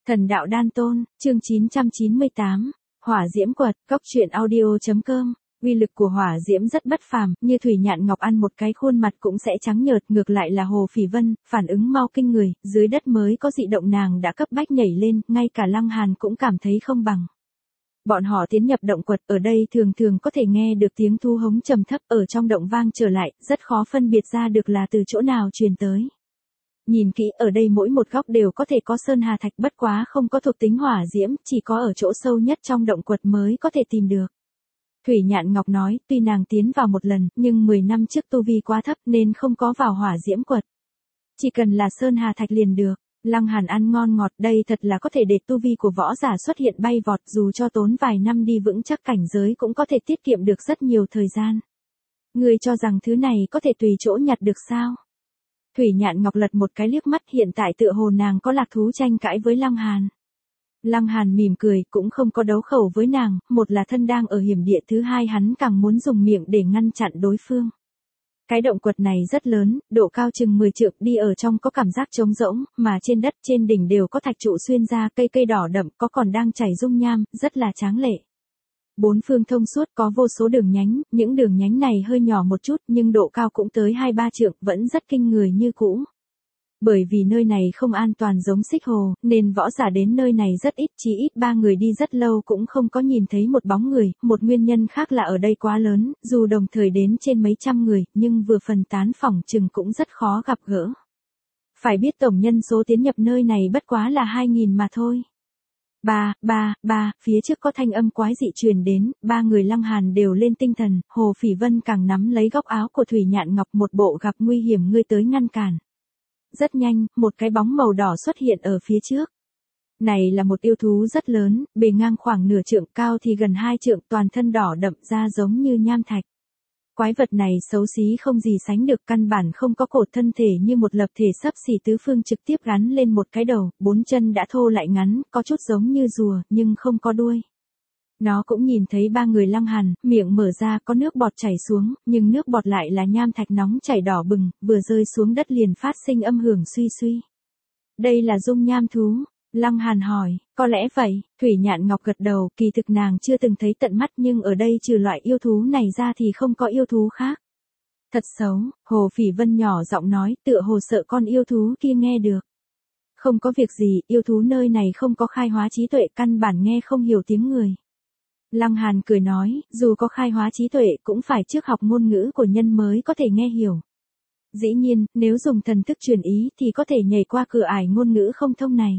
Thần đạo đan tôn, chương 998, hỏa diễm quật, cốc truyện audio.com. Uy lực của hỏa diễm rất bất phàm, như Thủy Nhạn Ngọc ăn một cái khuôn mặt cũng sẽ trắng nhợt, ngược lại là Hồ Phỉ Vân, phản ứng mau kinh người, dưới đất mới có dị động nàng đã cấp bách nhảy lên, ngay cả Lăng Hàn cũng cảm thấy không bằng. Bọn họ tiến nhập động quật, ở đây thường thường có thể nghe được tiếng thu hống trầm thấp, ở trong động vang trở lại, rất khó phân biệt ra được là từ chỗ nào truyền tới. Nhìn kỹ ở đây mỗi một góc đều có thể có sơn hà thạch, bất quá không có thuộc tính hỏa diễm, chỉ có ở chỗ sâu nhất trong động quật mới có thể tìm được. Thủy Nhạn Ngọc nói, tuy nàng tiến vào một lần, nhưng 10 năm trước tu vi quá thấp nên không có vào hỏa diễm quật. Chỉ cần là sơn hà thạch liền được. Lăng Hàn ăn ngon ngọt, đây thật là có thể để tu vi của võ giả xuất hiện bay vọt, dù cho tốn vài năm đi vững chắc cảnh giới cũng có thể tiết kiệm được rất nhiều thời gian. Ngươi cho rằng thứ này có thể tùy chỗ nhặt được sao? Thủy Nhạn Ngọc lật một cái liếc mắt, hiện tại tựa hồ nàng có lạc thú tranh cãi với Lăng Hàn. Lăng Hàn mỉm cười, cũng không có đấu khẩu với nàng, một là thân đang ở hiểm địa, thứ hai hắn càng muốn dùng miệng để ngăn chặn đối phương. Cái động quật này rất lớn, độ cao chừng 10 trượng, đi ở trong có cảm giác trống rỗng, mà trên đất trên đỉnh đều có thạch trụ xuyên ra, cây đỏ đậm, có còn đang chảy dung nham, rất là tráng lệ. Bốn phương thông suốt, có vô số đường nhánh, những đường nhánh này hơi nhỏ một chút nhưng độ cao cũng tới 2-3 trượng, vẫn rất kinh người như cũ. Bởi vì nơi này không an toàn giống Xích Hồ, nên võ giả đến nơi này rất ít, chỉ ít 3 người đi rất lâu cũng không có nhìn thấy một bóng người, một nguyên nhân khác là ở đây quá lớn, dù đồng thời đến trên mấy trăm người, nhưng vừa phần tán phỏng chừng cũng rất khó gặp gỡ. Phải biết tổng nhân số tiến nhập nơi này bất quá là 2.000 mà thôi. Phía trước có thanh âm quái dị truyền đến, 3 người Lăng Hàn đều lên tinh thần, Hồ Phỉ Vân càng nắm lấy góc áo của Thủy Nhạn Ngọc, một bộ gặp nguy hiểm ngươi tới ngăn cản. Rất nhanh, một cái bóng màu đỏ xuất hiện ở phía trước. Này là một yêu thú rất lớn, bề ngang khoảng nửa trượng, cao thì gần 2 trượng, toàn thân đỏ đậm da giống như nham thạch. Quái vật này xấu xí không gì sánh được, căn bản không có cột, thân thể như một lập thể xấp xỉ tứ phương trực tiếp gắn lên một cái đầu, 4 chân đã thô lại ngắn, có chút giống như rùa, nhưng không có đuôi. Nó cũng nhìn thấy 3 người Lăng Hàn, miệng mở ra có nước bọt chảy xuống, nhưng nước bọt lại là nham thạch nóng chảy đỏ bừng, vừa rơi xuống đất liền phát sinh âm hưởng suy suy. Đây là dung nham thú. Lăng Hàn hỏi, có lẽ vậy, Thủy Nhạn Ngọc gật đầu, kỳ thực nàng chưa từng thấy tận mắt nhưng ở đây trừ loại yêu thú này ra thì không có yêu thú khác. Thật xấu, Hồ Phỉ Vân nhỏ giọng nói, tựa hồ sợ con yêu thú kia nghe được. Không có việc gì, yêu thú nơi này không có khai hóa trí tuệ, căn bản nghe không hiểu tiếng người. Lăng Hàn cười nói, dù có khai hóa trí tuệ cũng phải trước học ngôn ngữ của nhân mới có thể nghe hiểu. Dĩ nhiên, nếu dùng thần thức truyền ý thì có thể nhảy qua cửa ải ngôn ngữ không thông này.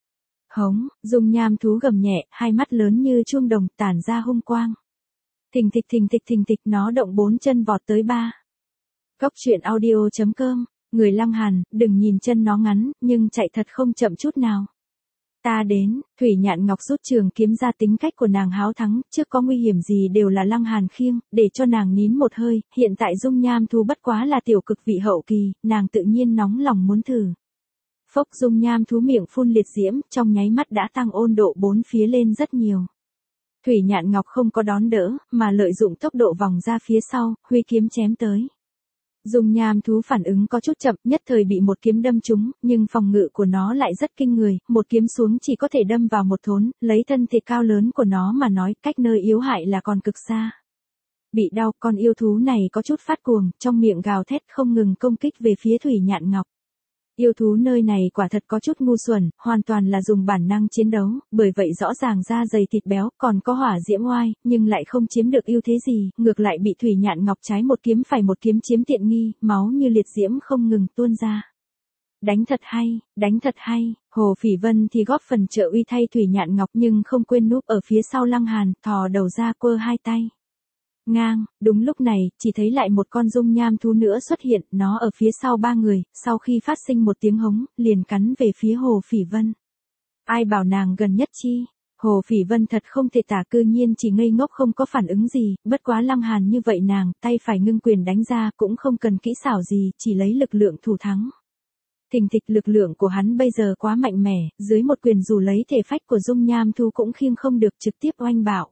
Hống, dung nham thú gầm nhẹ, hai mắt lớn như chuông đồng tản ra hung quang. Thình thịch nó động 4 chân vọt tới 3. Cốc truyện audio.com, người Lăng Hàn, đừng nhìn chân nó ngắn, nhưng chạy thật không chậm chút nào. Ta đến, Thủy Nhạn Ngọc rút trường kiếm ra, tính cách của nàng háo thắng, trước có nguy hiểm gì đều là Lăng Hàn khiêng, để cho nàng nín một hơi, hiện tại dung nham thú bất quá là tiểu cực vị hậu kỳ, nàng tự nhiên nóng lòng muốn thử. Phốc, dung nham thú miệng phun liệt diễm, trong nháy mắt đã tăng ôn độ 4 phía lên rất nhiều. Thủy Nhạn Ngọc không có đón đỡ, mà lợi dụng tốc độ vòng ra phía sau, huy kiếm chém tới. Dung nham thú phản ứng có chút chậm, nhất thời bị một kiếm đâm trúng, nhưng phòng ngự của nó lại rất kinh người, một kiếm xuống chỉ có thể đâm vào một thốn, lấy thân thể cao lớn của nó mà nói, cách nơi yếu hại là còn cực xa. Bị đau, con yêu thú này có chút phát cuồng, trong miệng gào thét không ngừng công kích về phía Thủy Nhạn Ngọc. Yêu thú nơi này quả thật có chút ngu xuẩn, hoàn toàn là dùng bản năng chiến đấu, bởi vậy rõ ràng da dày thịt béo, còn có hỏa diễm oai, nhưng lại không chiếm được ưu thế gì, ngược lại bị Thủy Nhạn Ngọc trái một kiếm phải một kiếm chiếm tiện nghi, máu như liệt diễm không ngừng tuôn ra. Đánh thật hay, Hồ Phỉ Vân thì góp phần trợ uy thay Thủy Nhạn Ngọc nhưng không quên núp ở phía sau Lăng Hàn, thò đầu ra quơ hai tay. Ngang, đúng lúc này, chỉ thấy lại một con dung nham thú nữa xuất hiện, nó ở phía sau 3 người, sau khi phát sinh một tiếng hống, liền cắn về phía Hồ Phỉ Vân. Ai bảo nàng gần nhất chi? Hồ Phỉ Vân thật không thể tả, cư nhiên chỉ ngây ngốc không có phản ứng gì, bất quá Lăng Hàn như vậy nàng, tay phải ngưng quyền đánh ra, cũng không cần kỹ xảo gì, chỉ lấy lực lượng thủ thắng. Thình thịch, lực lượng của hắn bây giờ quá mạnh mẽ, dưới một quyền dù lấy thể phách của dung nham thú cũng khiêng không được, trực tiếp oanh bạo.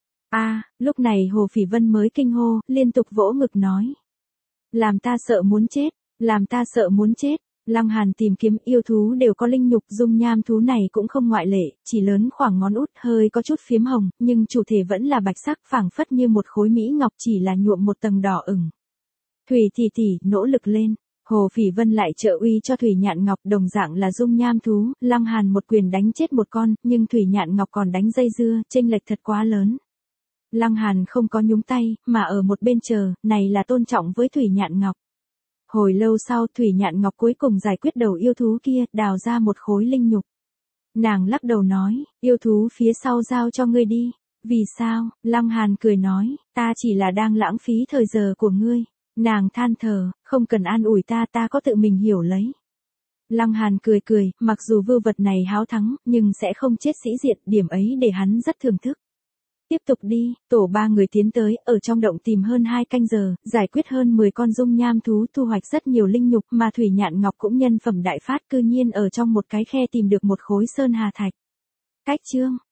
Lúc này Hồ Phỉ Vân mới kinh hô, liên tục vỗ ngực nói. Làm ta sợ muốn chết, Lăng Hàn tìm kiếm yêu thú đều có linh nhục, dung nham thú này cũng không ngoại lệ, chỉ lớn khoảng ngón út, hơi có chút phiếm hồng, nhưng chủ thể vẫn là bạch sắc, phảng phất như một khối mỹ ngọc, chỉ là nhuộm một tầng đỏ ửng. Thủy tỷ tỷ, nỗ lực lên. Hồ Phỉ Vân lại trợ uy cho Thủy Nhạn Ngọc, đồng dạng là dung nham thú, Lăng Hàn một quyền đánh chết một con, nhưng Thủy Nhạn Ngọc còn đánh dây dưa, chênh lệch thật quá lớn. Lăng Hàn không có nhúng tay, mà ở một bên chờ, này là tôn trọng với Thủy Nhạn Ngọc. Hồi lâu sau Thủy Nhạn Ngọc cuối cùng giải quyết đầu yêu thú kia, đào ra một khối linh nhục. Nàng lắc đầu nói, yêu thú phía sau giao cho ngươi đi. Vì sao? Lăng Hàn cười nói, ta chỉ là đang lãng phí thời giờ của ngươi. Nàng than thở, không cần an ủi ta, ta có tự mình hiểu lấy. Lăng Hàn cười cười, mặc dù vưu vật này háo thắng, nhưng sẽ không chết sĩ diện, điểm ấy để hắn rất thưởng thức. Tiếp tục đi, tổ 3 người tiến tới, ở trong động tìm hơn 2 canh giờ, giải quyết hơn 10 con dung nham thú, thu hoạch rất nhiều linh nhục, mà Thủy Nhạn Ngọc cũng nhân phẩm đại phát, cư nhiên ở trong một cái khe tìm được một khối sơn hà thạch. Cách chương